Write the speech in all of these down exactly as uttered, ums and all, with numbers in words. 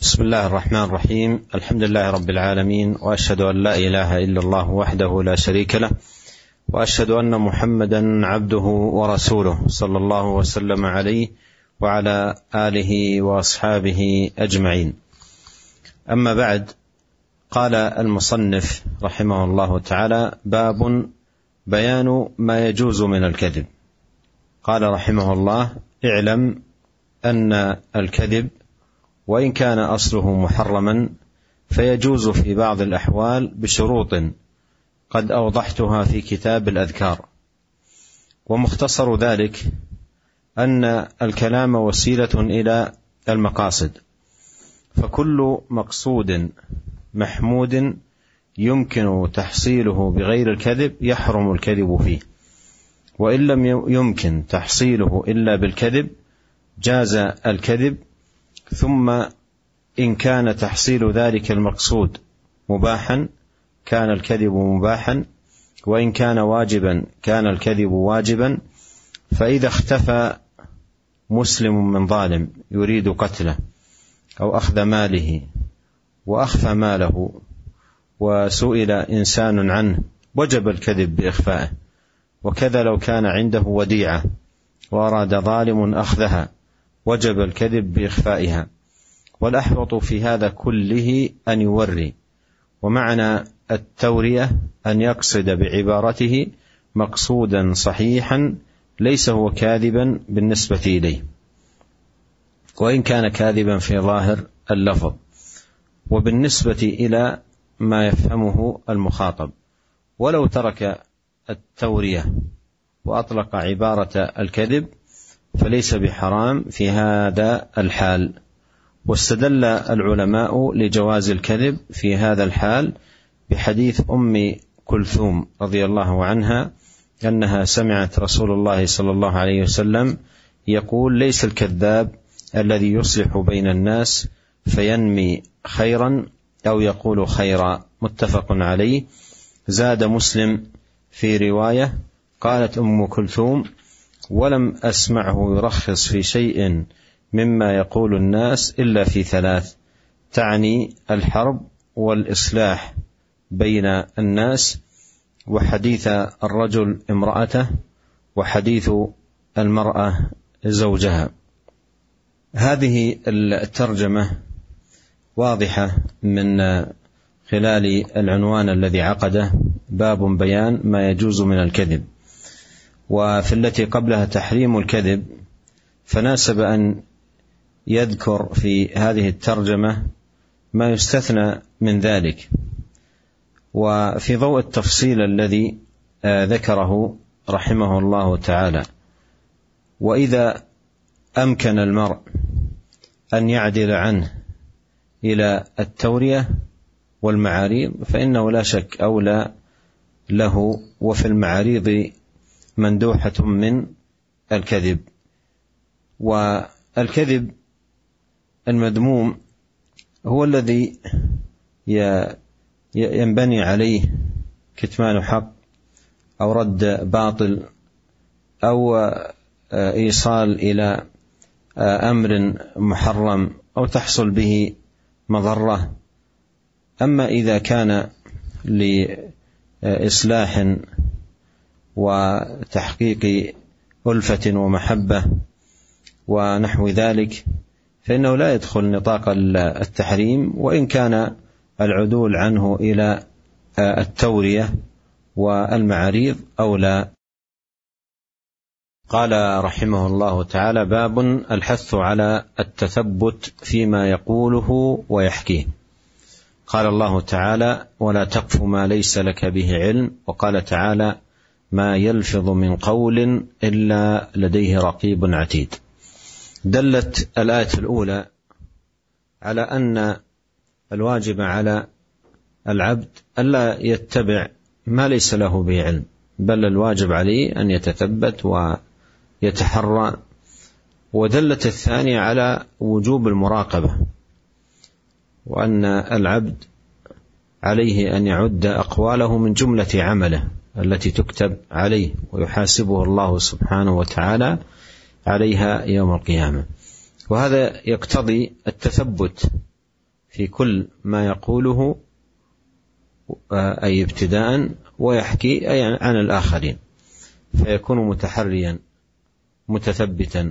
بسم الله الرحمن الرحيم. الحمد لله رب العالمين، وأشهد أن لا إله إلا الله وحده لا شريك له، وأشهد أن محمدا عبده ورسوله صلى الله وسلم عليه وعلى آله وأصحابه أجمعين. أما بعد، قال المصنف رحمه الله تعالى: باب بيان ما يجوز من الكذب. قال رحمه الله: اعلم أن الكذب وإن كان أصله محرما فيجوز في بعض الأحوال بشروط قد أوضحتها في كتاب الأذكار. ومختصر ذلك أن الكلام وسيلة إلى المقاصد، فكل مقصود محمود يمكن تحصيله بغير الكذب يحرم الكذب فيه، وإن لم يمكن تحصيله إلا بالكذب جاز الكذب. ثم إن كان تحصيل ذلك المقصود مباحا كان الكذب مباحا، وإن كان واجبا كان الكذب واجبا. فإذا اختفى مسلم من ظالم يريد قتله أو أخذ ماله وأخفى ماله وسئل إنسان عنه وجب الكذب بإخفائه، وكذا لو كان عنده وديعة وأراد ظالم أخذها وجب الكذب بإخفائها. والأحوط في هذا كله أن يوري، ومعنى التورية أن يقصد بعبارته مقصودا صحيحا ليس هو كاذبا بالنسبة إليه، وإن كان كاذبا في ظاهر اللفظ وبالنسبة إلى ما يفهمه المخاطب. ولو ترك التورية وأطلق عبارة الكذب فليس بحرام في هذا الحال. واستدل العلماء لجواز الكذب في هذا الحال بحديث أم كلثوم رضي الله عنها أنها سمعت رسول الله صلى الله عليه وسلم يقول: ليس الكذاب الذي يصلح بين الناس فينمي خيرا أو يقول خيرا. متفق عليه. زاد مسلم في رواية قالت أم كلثوم: ولم أسمعه يرخص في شيء مما يقول الناس إلا في ثلاث، تعني الحرب والإصلاح بين الناس، وحديث الرجل امرأته، وحديث المرأة زوجها. هذه الترجمة واضحة من خلال العنوان الذي عقده: باب بيان ما يجوز من الكذب. وفي التي قبلها تحريم الكذب، فناسب أن يذكر في هذه الترجمة ما يستثنى من ذلك. وفي ضوء التفصيل الذي ذكره رحمه الله تعالى، وإذا أمكن المرء أن يعدل عنه إلى التورية والمعاريض فإنه لا شك أولى له، وفي المعاريض مندوحة من الكذب. والكذب المذموم هو الذي ينبني عليه كتمان حق أو رد باطل أو إيصال إلى أمر محرم أو تحصل به مضرة. أما إذا كان لإصلاح وتحقيق ألفة ومحبة ونحو ذلك فإنه لا يدخل نطاق التحريم، وإن كان العدول عنه إلى التورية والمعاريض أولى. قال رحمه الله تعالى: باب الحث على التثبت فيما يقوله ويحكيه. قال الله تعالى: ولا تقف ما ليس لك به علم. وقال تعالى: ما يلفظ من قول إلا لديه رقيب عتيد. دلت الآية الأولى على أن الواجب على العبد ألا يتبع ما ليس له به علم، بل الواجب عليه أن يتثبت ويتحرى. ودلت الثانية على وجوب المراقبة، وأن العبد عليه أن يعد أقواله من جملة عمله التي تكتب عليه ويحاسبه الله سبحانه وتعالى عليها يوم القيامة. وهذا يقتضي التثبت في كل ما يقوله أي ابتداء، ويحكي أي عن الآخرين، فيكون متحريا متثبتا.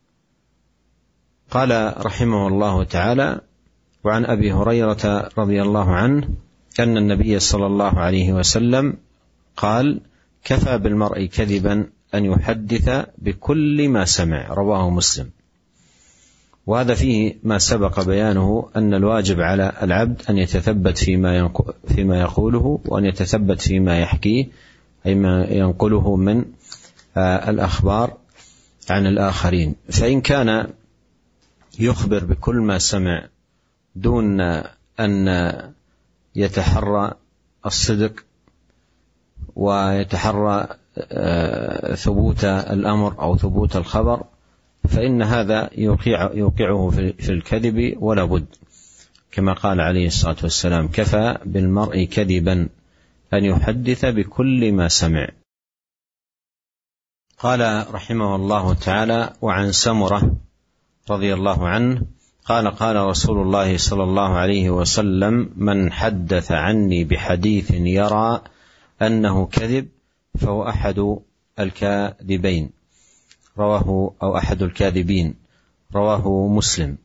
قال رحمه الله تعالى: وعن أبي هريرة رضي الله عنه أن النبي صلى الله عليه وسلم قال: كفى بالمرء كذبا أن يحدث بكل ما سمع. رواه مسلم. وهذا فيه ما سبق بيانه أن الواجب على العبد أن يتثبت فيما فيما يقوله، وأن يتثبت فيما يحكيه، أي ما ينقله من الأخبار عن الآخرين. فإن كان يخبر بكل ما سمع دون أن يتحرى الصدق ويتحرى ثبوت الأمر أو ثبوت الخبر، فإن هذا يوقع يوقعه في الكذب ولا بد، كما قال عليه الصلاة والسلام: كفى بالمرء كذبا أن يحدث بكل ما سمع. قال رحمه الله تعالى: وعن سمرة رضي الله عنه قال: قال رسول الله صلى الله عليه وسلم: من حدث عني بحديث يرى أنه كذب فهو أحد الكاذبين. رواه أو أحد الكاذبين. رواه مسلم.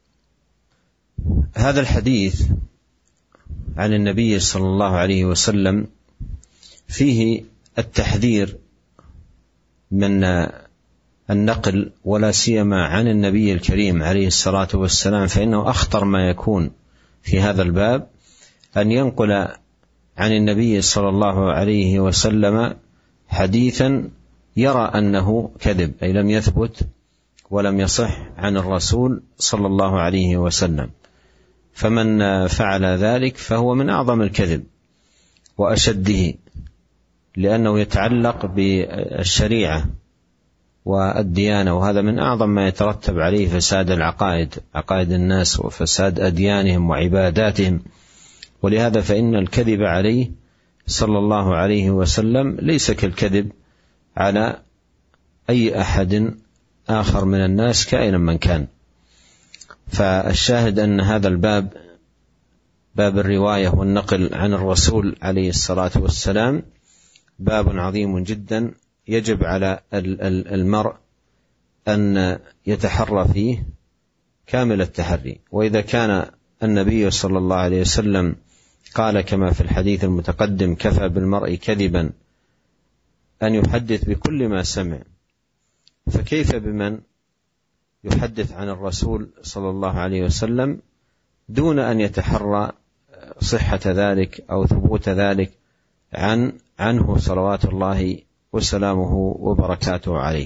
هذا الحديث عن النبي صلى الله عليه وسلم فيه التحذير من النقل، ولا سيما عن النبي الكريم عليه الصلاة والسلام، فإنه أخطر ما يكون في هذا الباب أن ينقل عن النبي صلى الله عليه وسلم حديثا يرى أنه كذب، أي لم يثبت ولم يصح عن الرسول صلى الله عليه وسلم. فمن فعل ذلك فهو من أعظم الكذب وأشده، لأنه يتعلق بالشريعة والديانة، وهذا من أعظم ما يترتب عليه فساد العقائد، عقائد الناس، وفساد أديانهم وعباداتهم. ولهذا فإن الكذب عليه صلى الله عليه وسلم ليس كالكذب على أي أحد آخر من الناس كائنا من كان. فالشاهد أن هذا الباب، باب الرواية والنقل عن الرسول عليه الصلاة والسلام، باب عظيم جدا، يجب على المرء أن يتحرى فيه كامل التحري. وإذا كان النبي صلى الله عليه وسلم قال كما في الحديث المتقدم: كفى بالمرء كذبا أن يحدث بكل ما سمع، فكيف بمن يحدث عن الرسول صلى الله عليه وسلم دون أن يتحرى صحة ذلك أو ثبوت ذلك عن عنه صلوات الله وسلامه وبركاته عليه.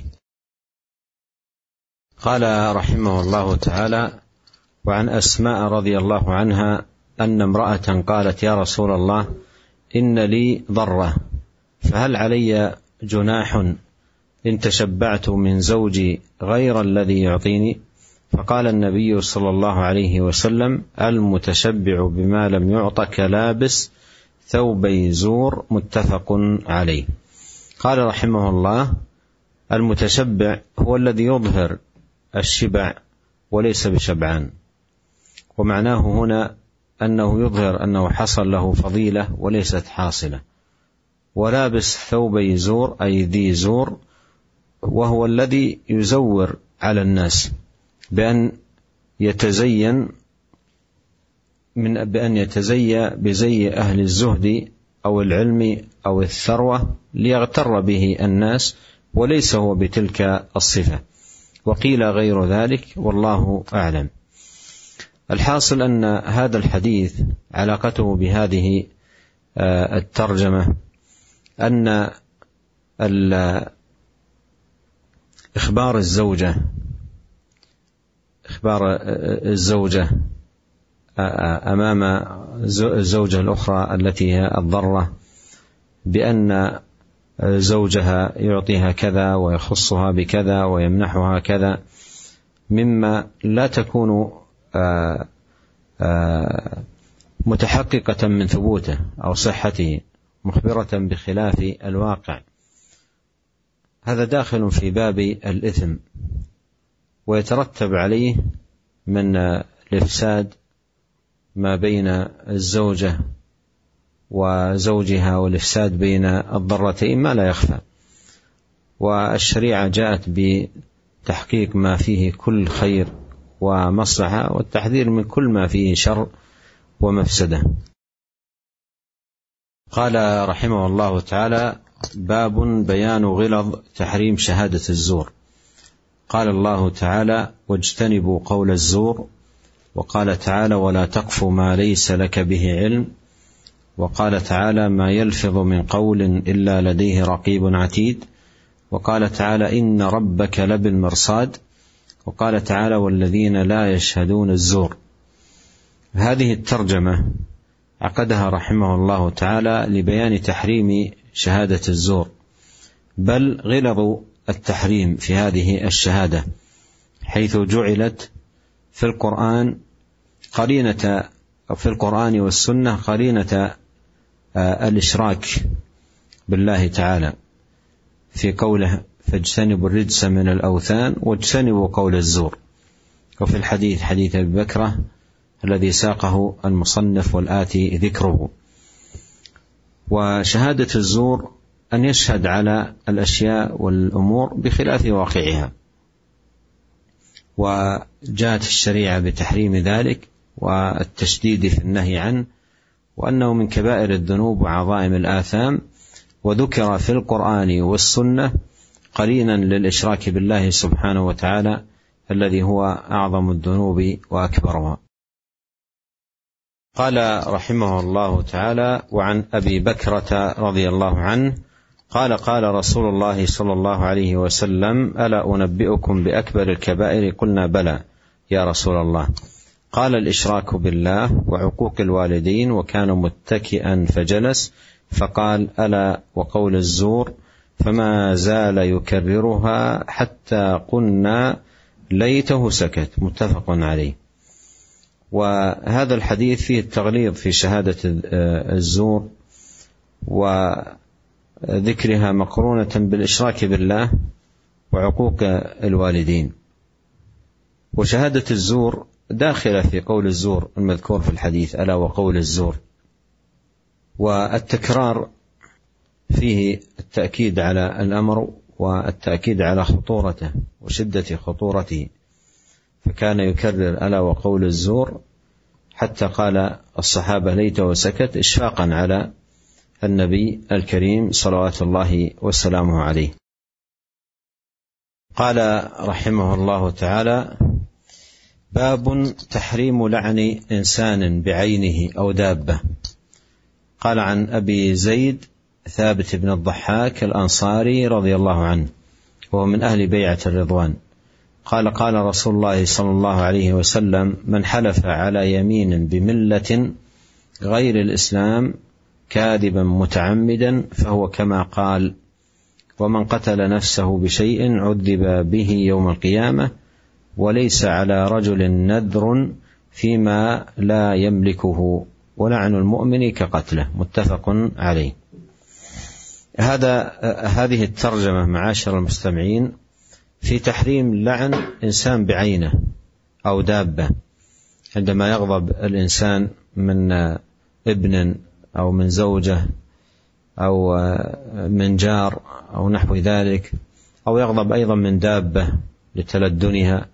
قال رحمه الله تعالى: وعن أسماء رضي الله عنها أن امرأة قالت: يا رسول الله، إن لي ضرة، فهل علي جناح إن تشبعت من زوجي غير الذي يعطيني؟ فقال النبي صلى الله عليه وسلم: المتشبع بما لم يعط كلابس ثوبي زور. متفق عليه. قال رحمه الله: المتشبع هو الذي يظهر الشبع وليس بشبعان، ومعناه هنا أنه يظهر أنه حصل له فضيلة وليست حاصلة. ولابس ثوبي زور أي ذي زور، وهو الذي يزور على الناس بأن يتزين من بأن يتزي بزي أهل الزهد أو العلم أو الثروة ليغتر به الناس، وليس هو بتلك الصفة. وقيل غير ذلك، والله أعلم. الحاصل أن هذا الحديث علاقته بهذه الترجمة أن إخبار الزوجة إخبار الزوجة أمام الزوجة الأخرى التي هي الضرة بأن زوجها يعطيها كذا ويخصها بكذا ويمنحها كذا، مما لا تكون متحققة من ثبوته أو صحته، مخبرة بخلاف الواقع. هذا داخل في باب الإثم، ويترتب عليه من الإفساد ما بين الزوجة وزوجها والإفساد بين الضرتين ما لا يخفى، والشريعة جاءت بتحقيق ما فيه كل خير ومصلحة والتحذير من كل ما فيه شر ومفسدة. قال رحمه الله تعالى: باب بيان غلظ تحريم شهادة الزور. قال الله تعالى: واجتنبوا قول الزور. وقال تعالى: ولا تقف ما ليس لك به علم. وقال تعالى: ما يلفظ من قول إلا لديه رقيب عتيد. وقال تعالى: إن ربك لبالمرصاد. وقال تعالى: والذين لا يشهدون الزور. هذه الترجمة عقدها رحمه الله تعالى لبيان تحريم شهادة الزور، بل غلظ التحريم في هذه الشهادة، حيث جعلت في القرآن قرينة في القرآن والسنة قرينة الإشراك بالله تعالى في قوله: فاجتنبوا الرجس من الأوثان واجتنبوا قول الزور. وفي الحديث حديث أبي بكرة الذي ساقه المصنف والآتي ذكره. وشهادة الزور أن يشهد على الأشياء والأمور بخلاف واقعها، وجاءت الشريعة بتحريم ذلك والتشديد في النهي عنه، وأنه من كبائر الذنوب وعظائم الآثام، وذكر في القرآن والسنة قرينا للإشراك بالله سبحانه وتعالى الذي هو أعظم الذنوب وأكبرها. قال رحمه الله تعالى: وعن أبي بكرة رضي الله عنه قال: قال رسول الله صلى الله عليه وسلم: ألا أنبئكم بأكبر الكبائر؟ قلنا: بلى يا رسول الله. قال: الإشراك بالله وعقوق الوالدين. وكان متكئا فجلس فقال: ألا وقول الزور. فما زال يكررها حتى قلنا ليته سكت. متفق عليه. وهذا الحديث فيه التغليظ في شهادة الزور وذكرها مقرونة بالإشراك بالله وعقوق الوالدين. وشهادة الزور داخلة في قول الزور المذكور في الحديث: ألا وقول الزور. والتكرار فيه التأكيد على الأمر والتأكيد على خطورته وشدة خطورته، فكان يكرر ألا وقول الزور حتى قال الصحابة ليته وسكت، إشفاقا على النبي الكريم صلوات الله وسلامه عليه. قال رحمه الله تعالى: باب تحريم لعن إنسان بعينه أو دابة. قال عن أبي زيد ثابت بن الضحاك الأنصاري رضي الله عنه، وهو من أهل بيعة الرضوان، قال: قال رسول الله صلى الله عليه وسلم: من حلف على يمين بملة غير الإسلام كاذبا متعمدا فهو كما قال، ومن قتل نفسه بشيء عذب به يوم القيامة، وليس على رجل نذر فيما لا يملكه، ولعن المؤمن كقتله. متفق عليه. هذا هذه الترجمة معاشر المستمعين في تحريم لعن إنسان بعينه أو دابة، عندما يغضب الإنسان من ابن أو من زوجة أو من جار أو نحو ذلك، أو يغضب أيضا من دابة لتلدنها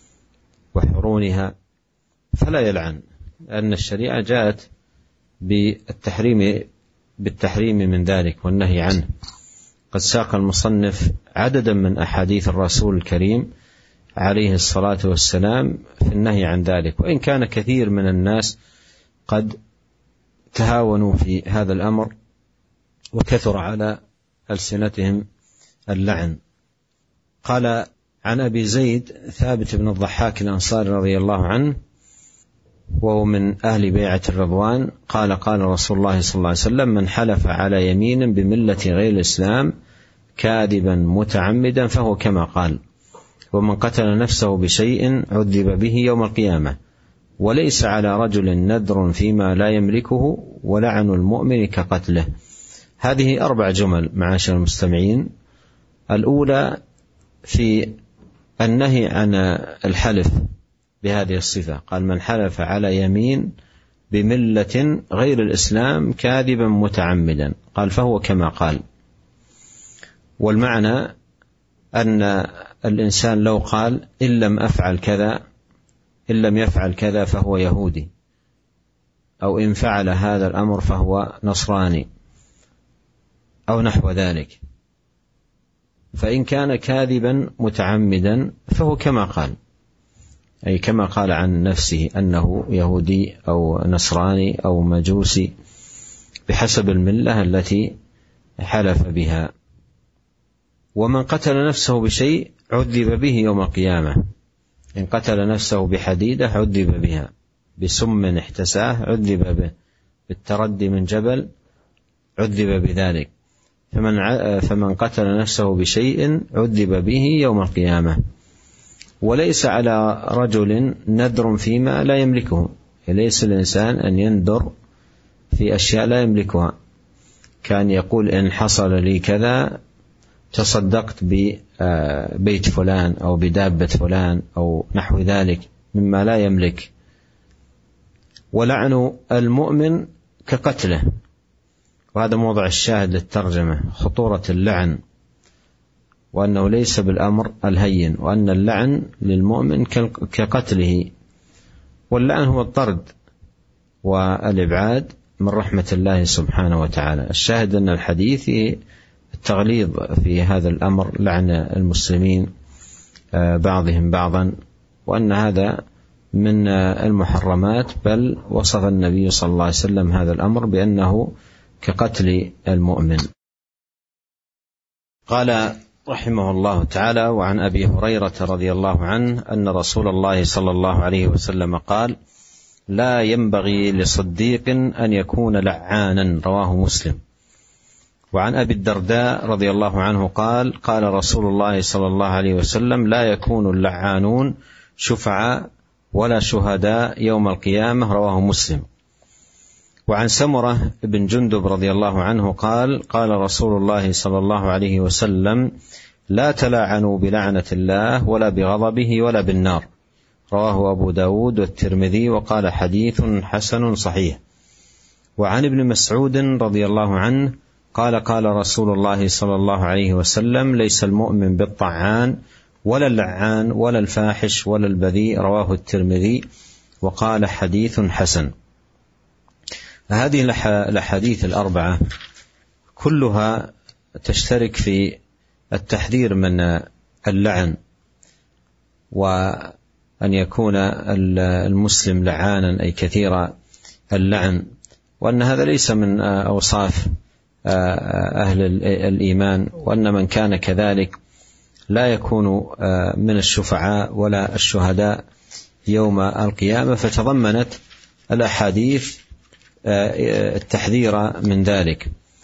وحرونها، فلا يلعن، لأن الشريعة جاءت بالتحريم بالتحريم من ذلك والنهي عنه. قد ساق المصنف عددا من أحاديث الرسول الكريم عليه الصلاة والسلام في النهي عن ذلك، وإن كان كثير من الناس قد تهاونوا في هذا الأمر وكثر على ألسنتهم اللعن. قال عن أبي زيد ثابت بن الضحاك الأنصاري رضي الله عنه، وهو من أهل بيعة الرضوان، قال: قال رسول الله صلى الله عليه وسلم: من حلف على يمين بملة غير الإسلام كاذبا متعمدا فهو كما قال، ومن قتل نفسه بشيء عذب به يوم القيامة، وليس على رجل نذر فيما لا يملكه، ولعن المؤمن كقتله. هذه أربع جمل معاشر المستمعين. الأولى في النهي عن الحلف بهذه الصفة، قال: من حلف على يمين بملة غير الإسلام كاذبا متعمدا، قال فهو كما قال. والمعنى أن الإنسان لو قال إن لم أفعل كذا، إن لم يفعل كذا فهو يهودي، أو إن فعل هذا الأمر فهو نصراني، أو نحو ذلك، فإن كان كاذبا متعمدا فهو كما قال، أي كما قال عن نفسه أنه يهودي أو نصراني أو مجوسي بحسب الملة التي حلف بها. ومن قتل نفسه بشيء عذب به يوم القيامة، إن قتل نفسه بحديدة عذب بها، بسم احتساه عذب به، بالتردي من جبل عذب بذلك. فمن, فمن قتل نفسه بشيء عذب به يوم القيامة. وليس على رجل نذر فيما لا يملكه، ليس الإنسان أن ينذر في أشياء لا يملكها، كان يقول إن حصل لي كذا تصدقت ببيت فلان أو بدابة فلان أو نحو ذلك مما لا يملك. ولعن المؤمن كقتله، وهذا موضع الشاهد للترجمة، خطورة اللعن، وأنه ليس بالأمر الهين، وأن اللعن للمؤمن كقتله. واللعن هو الطرد والإبعاد من رحمة الله سبحانه وتعالى. الشاهد أن الحديث التغليظ في هذا الأمر، لعن المسلمين بعضهم بعضا، وأن هذا من المحرمات، بل وصف النبي صلى الله عليه وسلم هذا الأمر بأنه كقتل المؤمن. قال رحمه الله تعالى: وعن أبي هريرة رضي الله عنه أن رسول الله صلى الله عليه وسلم قال: لا ينبغي لصديق أن يكون لعانا، رواه مسلم. وعن أبي الدرداء رضي الله عنه قال: قال رسول الله صلى الله عليه وسلم: لا يكون اللعانون شفعاء ولا شهداء يوم القيامة، رواه مسلم. وعن سمرة بن جندب رضي الله عنه قال: قال رسول الله صلى الله عليه وسلم: لا تلاعنوا بلعنة الله ولا بغضبه ولا بالنار، رواه أبو داود والترمذي، وقال حديث حسن صحيح. وعن ابن مسعود رضي الله عنه قال: قال رسول الله صلى الله عليه وسلم: ليس المؤمن بالطعان ولا اللعان ولا الفاحش ولا البذيء، رواه الترمذي، وقال حديث حسن. هذه الأحاديث الأربعة كلها تشترك في التحذير من اللعن، وأن يكون المسلم لعانا أي كثير اللعن، وأن هذا ليس من أوصاف أهل الإيمان، وأن من كان كذلك لا يكون من الشفعاء ولا الشهداء يوم القيامة. فتضمنت الأحاديث التحذير من ذلك.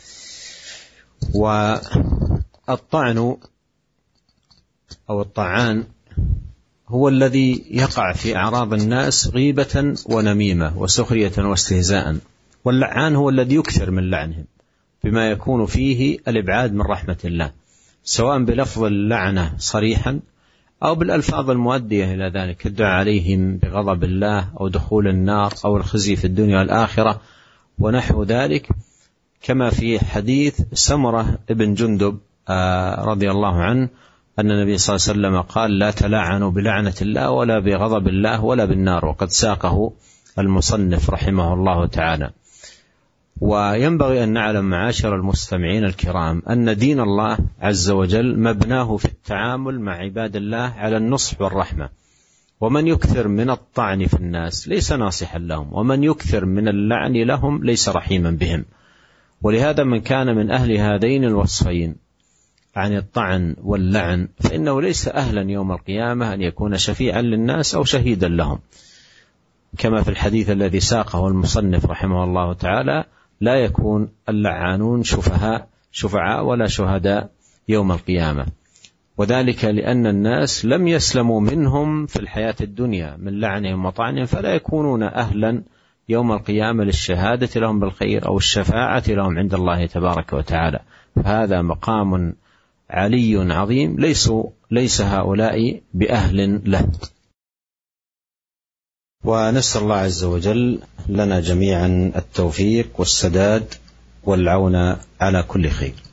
والطعن أو الطعان هو الذي يقع في أعراض الناس غيبة ونميمة وسخرية واستهزاء، واللعان هو الذي يكثر من لعنهم بما يكون فيه الإبعاد من رحمة الله، سواء بلفظ اللعنة صريحا أو بالألفاظ المؤدية إلى ذلك، الدعاء عليهم بغضب الله أو دخول النار أو الخزي في الدنيا والآخرة ونحو ذلك، كما في حديث سمرة بن جندب رضي الله عنه أن النبي صلى الله عليه وسلم قال: لا تلاعنوا بلعنة الله ولا بغضب الله ولا بالنار، وقد ساقه المصنف رحمه الله تعالى. وينبغي أن نعلم معاشر المستمعين الكرام أن دين الله عز وجل مبناه في التعامل مع عباد الله على النصح والرحمة، ومن يكثر من الطعن في الناس ليس ناصحا لهم، ومن يكثر من اللعن لهم ليس رحيما بهم. ولهذا من كان من أهل هذين الوصفين عن الطعن واللعن فإنه ليس أهلا يوم القيامة أن يكون شفيعا للناس أو شهيدا لهم، كما في الحديث الذي ساقه المصنف رحمه الله تعالى: لا يكون اللعانون شفعاء شفعاء ولا شهداء يوم القيامة. وذلك لأن الناس لم يسلموا منهم في الحياة الدنيا من لعنهم وطعنهم، فلا يكونون أهلا يوم القيامة للشهادة لهم بالخير أو الشفاعة لهم عند الله تبارك وتعالى. فهذا مقام علي عظيم ليس, ليس هؤلاء بأهل له. ونسأل الله عز وجل لنا جميعا التوفيق والسداد والعون على كل خير.